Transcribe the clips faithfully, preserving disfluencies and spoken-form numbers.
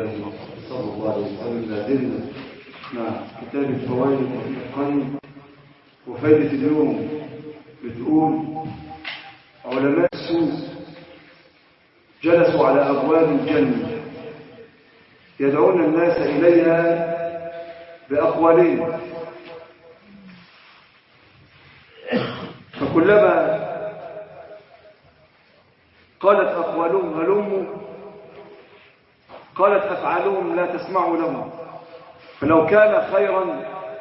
الله صلى الله عليه وسلم لا زلنا مع كتاب الفوائد وفي القيم. وفائدة اليوم بتقول علماء السوء جلسوا على أبواب الجنة يدعون الناس إليها بأقوالهم، فكلما قالت أقوالهم هلموا قالت أفعالهم لا تسمعوا لهم، فلو كان خيرا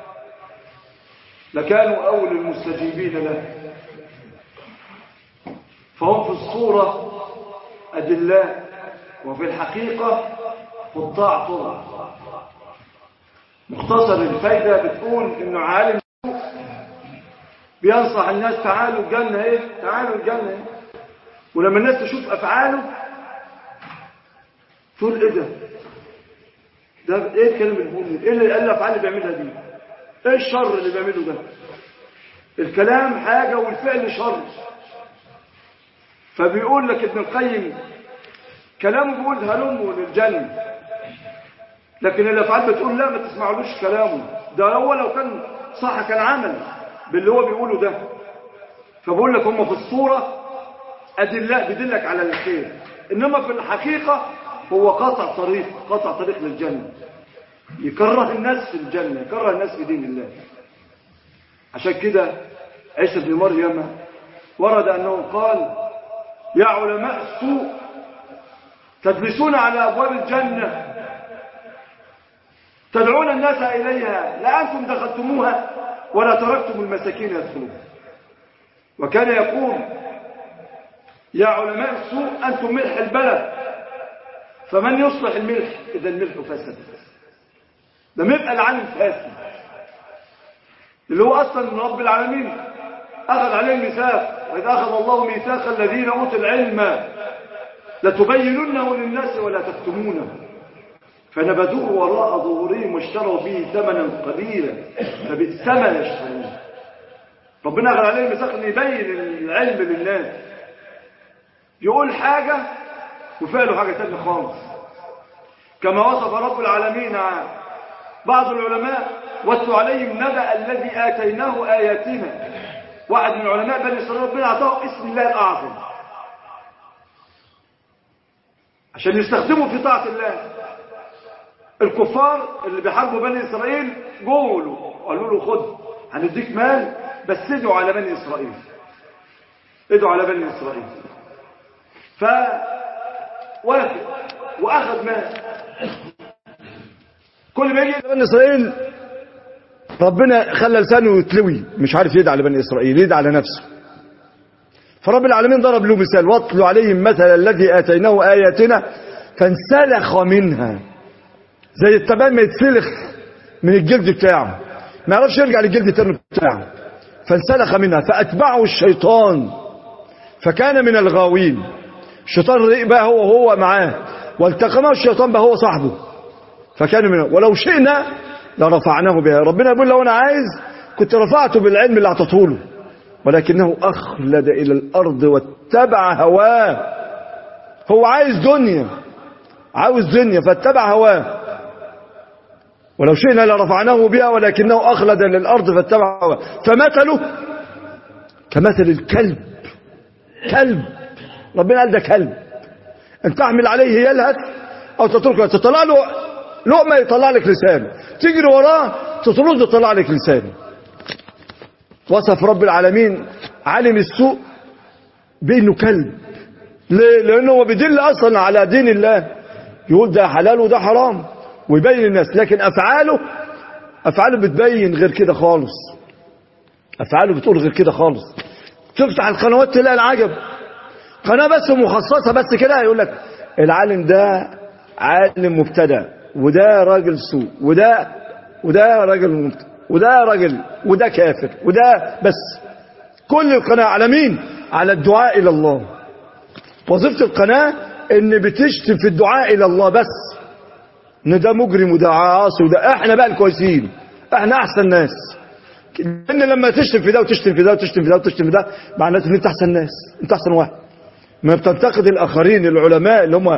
لكانوا أول المستجيبين له. فهم في الصورة أدلاء وفي الحقيقة قطاع طرق. مختصر الفايدة بتقول إنه عالم بينصح الناس تعالوا الجنة ايه تعالوا الجنة ايه، ولما الناس تشوف أفعاله تقول ايه ده ده ايه الكلام اللي بيقوله، ايه اللي قال الأفعال اللي بيعملها دي، ايه الشر اللي بيعمله ده، الكلام حاجة والفعل شر. فبيقول لك ابن القيم كلامه بيقول هلموا للجنة، لكن الأفعال بتقول لا ما تسمعلوش كلامه، ده هو لو كان صح كان عمل باللي هو بيقوله ده. فبقول لك هم في الصورة أدلاء بيدلك على الخير، إنما في الحقيقة هو قطع طريق قطع طريق للجنة، يكره الناس في الجنة، يكره الناس في دين الله. عشان كده عيسى بن مريم ورد أنه قال يا علماء السوء تجلسون على أبواب الجنة تدعون الناس إليها لا أنتم دخلتموها ولا تركتم المساكين يدخلون. وكان يقول يا علماء السوء أنتم ملح البلد فمن يصلح الملح إذا الملح فسد. ده يبقى العالم فاسد اللي هو أصلا رب العالمين أخذ عليه الميثاق، وإذ أخذ الله ميثاق الذين أوتوا العلم لتبيننه للناس ولا تكتمونه فنبذوه وراء ظهورهم واشتروا به ثمنا قليلا فبئس ما يشترون. ربنا أخذ عليه الميثاق أن يبين العلم للناس، يقول حاجة وفعله حاجة تانية خالص. كما وصف رب العالمين بعض العلماء واتلو عليهم نبأ الذي آتيناه آياتنا. واحد من علماء بني إسرائيل ربنا أعطاه اسم الله الأعظم عشان يستخدموا في طاعة الله. الكفار اللي بيحاربوا بني إسرائيل قولوا قالوا له خد هنديك مال بس ادعوا على بني إسرائيل، ادعوا على بني إسرائيل. فوافق وأخذ مال. كل ما يجي بني إسرائيل ربنا خلى لسانه يتلوي، مش عارف يدعى لبني إسرائيل، يدعى على نفسه. فرب العالمين ضرب له مثال واتلو عليهم مثل الذي آتيناه آياتنا فانسلخ منها، زي التبان ما يتسلخ من الجلد بتاعه ما يعرفش يرجع للجلد تاني بتاعه، فانسلخ منها فأتبعه الشيطان فكان من الغاوين. الشيطان رئي بقى هو هو معاه والتقمه الشيطان بقى هو صاحبه فكان منه. ولو شئنا لرفعناه بها. ربنا يقول لو انا عايز كنت رفعته بالعلم اللي اعطته له ولكنه اخلد الى الارض واتبع هواه. هو عايز دنيا عاوز دنيا فاتبع هواه. ولو شئنا لرفعناه بها ولكنه اخلد للارض فاتبع هواه فمثله كمثل الكلب. كلب ربنا قال ده كلب ان تحمل عليه يلهث او تتركه تطلع له لقمه يطلع لك لسانه، تجري وراه تطرده يطلع لك لسانه. وصف رب العالمين عالم السوء بانه كلب. ليه؟ لانه هو بيدل اصلا على دين الله، يقول ده حلال وده حرام ويبين الناس، لكن افعاله افعاله بتبين غير كده خالص. افعاله بتقول غير كده خالص. تفتح القنوات تلاقي العجب، قناه بس مخصصه بس كده يقول لك العالم ده عالم مبتدع وده راجل سوء وده وده راجل مبتدع وده راجل وده كافر وده بس. كل القناه على مين؟ على الدعاء الى الله. وظيفه القناه ان بتشتم في الدعاء الى الله بس، ان ده مجرم وده عاصي وده احنا بقى الكويسين احنا احسن ناس. لان لما تشتم في ده وتشتم في ده وتشتم في ده وتشتم في ده معناته ان انت احسن ناس، انت احسن واحد. ما بتنتقد الاخرين العلماء اللي هم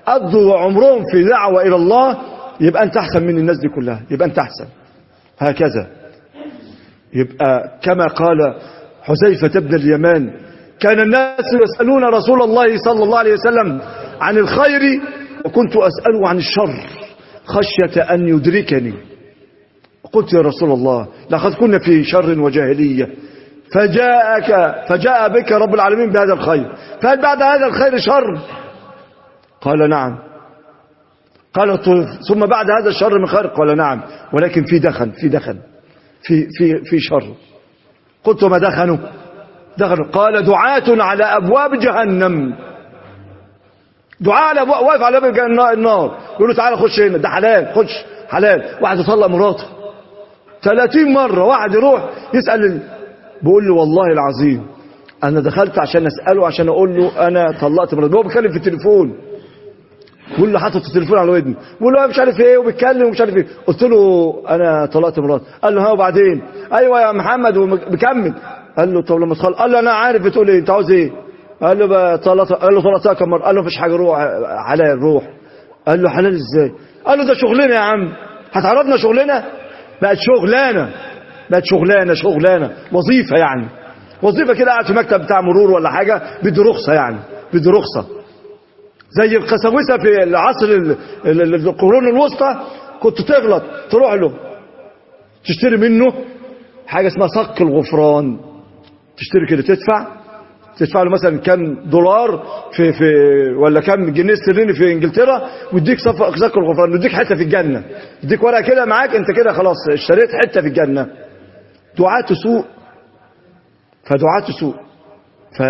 قضوا عمرهم في دعوة إلى الله، يبقى أنت أحسن من الناس دي كلها، يبقى أنت أحسن. هكذا يبقى كما قال حذيفة بن اليمان: كان الناس يسألون رسول الله صلى الله عليه وسلم عن الخير وكنت أسأله عن الشر خشية أن يدركني. قلت: يا رسول الله لقد كنا في شر وجاهلية، فجاءك فجاء بك رب العالمين بهذا الخير، فهل بعد هذا الخير شر؟ قال: نعم. قال: ثم بعد هذا الشر من خير؟ قال: نعم، ولكن في دخن في دخن في في في شر. قلت: ما دخنوا؟ دخلوا. قال: دعاة على أبواب جهنم. دعاء على أبواب، واقف على باب النار يقول له: تعالى خش هنا، ده حلال، خش حلال. واحد يطلق مراته ثلاثين مرة، واحد يروح يسأل، بيقول له: والله العظيم أنا دخلت عشان أسأله، عشان أقول له أنا طلقت مراتي. هو بيتكلم في التليفون، بيقول له حاطط التليفون على ودني، بيقول له مش عارف ايه وبيتكلم ومش عارف ايه. قلت له: انا طلقت مراتي. قال له: ها وبعدين؟ ايوه يا محمد، وبكمل. قال له: طب لما تخلص. قال له: انا عارف بتقول ايه، انت عاوز ايه؟ قال له: طلقت. قال له: طلقتها كم مره؟ قال له: مفيش حاجه، روح حلال، روح. قال له: حلال ازاي؟ قال له: ده شغلنا يا عم، هتعرفنا شغلنا؟ بقت شغلانه، بقت شغلانه شغلانه وظيفه، يعني وظيفه كده، قاعد في مكتب بتاع مرور ولا حاجه، بدي رخصه، يعني بدي رخصه. زي القساوسه في العصر القرون الوسطى، كنت تغلط تروح له تشتري منه حاجه اسمها صك الغفران، تشتري كده، تدفع تدفع له مثلا كام دولار في في ولا كام جنيه استرليني في انجلترا، ويديك صك الغفران، ويديك حته في الجنه، يديك ورقه كده معاك، انت كده خلاص اشتريت حته في الجنه. دعاة سوء، فدعاة سوء. ف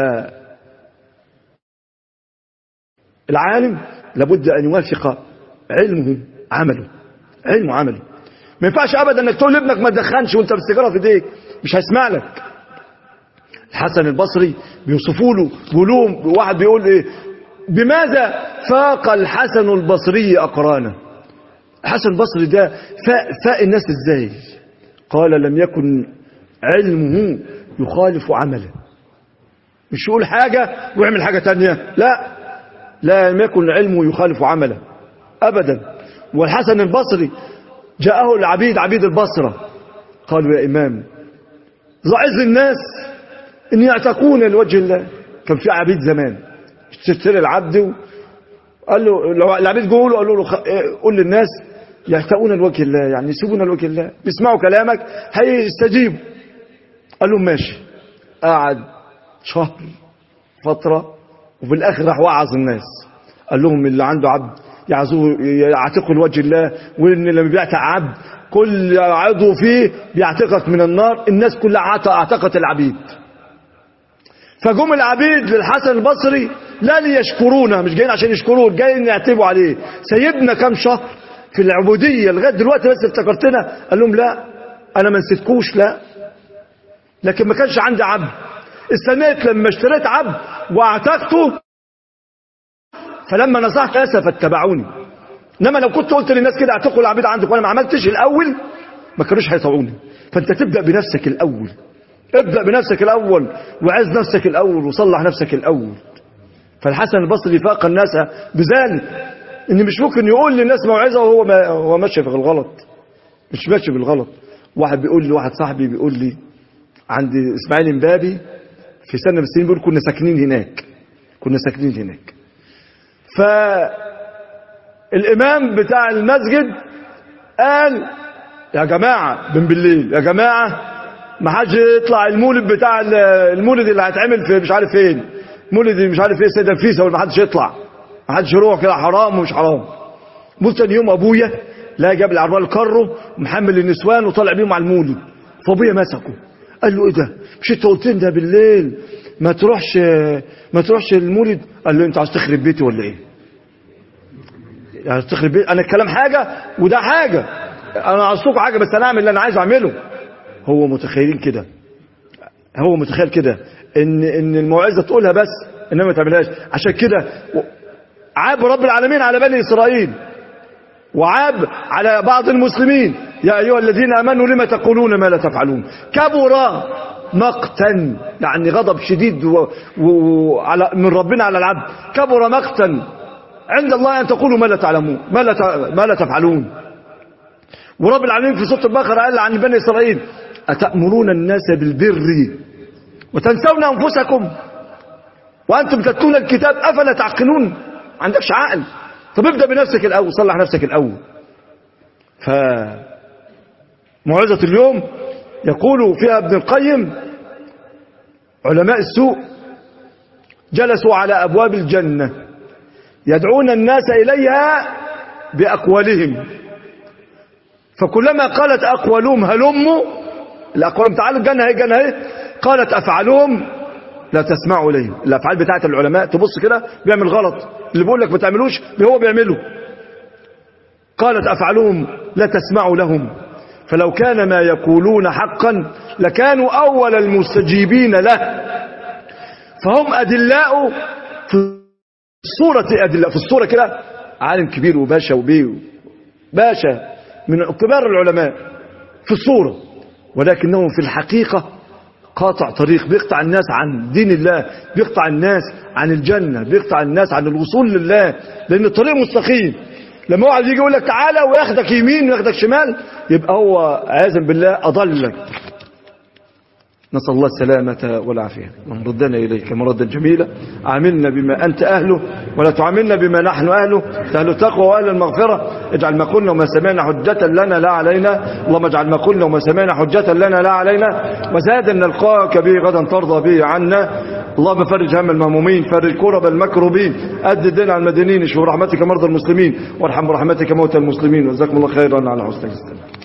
العالم لابد أن يوافق علمه عمله، علمه عمله. ما ينفعش أبدا أنك تقول لابنك ما تدخنش وانت بالسيجارة في ايديك، مش هيسمع لك. الحسن البصري بيوصفوا له، بيقولوا واحد بيقول ايه: بماذا فاق الحسن البصري أقرانه؟ الحسن البصري ده فاق, فاق الناس ازاي؟ قال: لم يكن علمه يخالف عمله. مش يقول حاجة ويعمل حاجة تانية، لا، لا، لم يكن علمه يخالف عمله أبدا. والحسن البصري جاءه العبيد، عبيد البصرة، قالوا: يا إمام، ضعز الناس إن يعتقون لوجه الله. كان في عبيد زمان اشتري العبد، قال له لو العبيد جوله قالوا له: قول للناس يعتقون لوجه الله، يعني يسيبون لوجه الله، بيسمعوا كلامك هيستجيبوا. قال لهم: ماشي. قعد شهر فترة، وفي الآخر راح وعظ الناس، قال لهم: اللي عنده عبد يعزوه يعتقه لوجه الله، وإن لما بيعتق عبد كل عضو فيه بيعتقك من النار. الناس كلها اعتقت العبيد. فجم العبيد للحسن البصري لا ليشكرونا، مش جايين عشان يشكروه، جايين يعتبوا عليه. سيبنا كام شهر في العبودية لغاية دلوقتي بس افتكرتنا؟ قال لهم: لا، أنا ما نسيتكوش، لا، لكن ما كانش عندي عبد. استنيت لما اشتريت عبد واعتقته، فلما نصحت ناس فاتبعوني. انما لو كنت قلت للناس كده اعتقوا العبيد عندك وانا ما عملتش الاول، ما كانوش هيطوعوني. فانت تبدا بنفسك الاول، ابدا بنفسك الاول، وعز نفسك الاول، وصلح نفسك الاول. فالحسن البصري فاق الناس بذلك، ان مش ممكن يقول للناس موعظه وهو ما هو ماشي في الغلط، مش ماشي بالغلط. واحد بيقول لي، واحد صاحبي بيقول لي، عند اسماعيل امبابي في سنه من السنين، بيقول كنا ساكنين هناك كنا ساكنين هناك فالإمام بتاع المسجد قال: يا جماعة، من بالليل، يا جماعة ما حدش يطلع المولد بتاع المولد اللي هيتعمل في مش عارف فين، مولد مش عارف ايه، سيدة نفيسة، ولا ما حدش يطلع، ما حدش يروح كده، حرام ومش حرام. قلت تاني يوم ابويا لا جاب العربيه الكرو ومحمل النسوان وطالع بيهم على المولد، فابويا مسكه قال له: ايه ده؟ مش انت قلت لنا بالليل ما تروحش ما تروحش المولد؟ قال له: انت عايز تخرب بيتي ولا ايه؟ يعني تخرب بيتي؟ انا الكلام حاجه وده حاجه، انا عايزكم حاجه بس انا اعمل اللي انا عايز اعمله. هو متخيلين كده، هو متخيل كده ان ان الموعظه تقولها بس انما ما تعملهاش. عشان كده عاب رب العالمين على بني اسرائيل، وعاب على بعض المسلمين: يا ايها الذين امنوا لما تقولون ما لا تفعلون. كبر مقتا، يعني غضب شديد و... و... على من ربنا على العبد. كبر مقتا عند الله أن تقولوا ما لا تعلمون ما لا ما لا تفعلون. ورب العالمين في سورة البقرة قال عن بني إسرائيل أتأمرون الناس بالبر وتنسون أنفسكم وأنتم تتلون الكتاب أفلا تعقلون؟ ما عندكش عقل. طب ابدأ بنفسك الأول، صلح نفسك الأول. فموعظة اليوم يقول فيها ابن القيم علماء السوء جلسوا على أبواب الجنة يدعون الناس إليها بأقوالهم، فكلما قالت أقوالهم هلموا، الأقوال تعالوا الجنة هي جنة هي، قالت أفعالهم لا تسمعوا إليهم. الأفعال بتاعت العلماء تبص كده بيعمل غلط، اللي بيقول لك ما تعملوش هو بيعمله. قالت أفعالهم لا تسمعوا لهم، فلو كان ما يقولون حقا لكانوا أول المستجيبين له. فهم أدلاء في الصورة، أدلاء في الصورة كده، عالم كبير وباشا وبيه باشا من كبار العلماء في الصورة، ولكنهم في الحقيقة قاطع طريق، بيقطع الناس عن دين الله، بيقطع الناس عن الجنة، بيقطع الناس عن الوصول لله، لأن الطريق مستقيم. لما واحد يجي يقول لك تعالى وياخدك يمين وياخدك شمال يبقى هو عياذا بالله أضلك. نسأل الله السلامة والعافية. اللهم ردنا إليك مردا جميلا، عاملنا بما أنت أهله ولا تعاملنا بما نحن أهله، أهل التقوى وأهل المغفرة. اجعل ما قلنا وما سمعنا حجة لنا لا علينا، اللهم اجعل ما قلنا وما سمعنا حجة لنا لا علينا، وزادا نلقاك به غدا ترضى به عنا. اللهم فرج هم المهمومين، فرج كرب المكروبين، أد الدين على المدينين، اشف برحمتك مرضى المسلمين، وارحم برحمتك موتى المسلمين. وجزاكم الله خيرا على حسن الاستماع.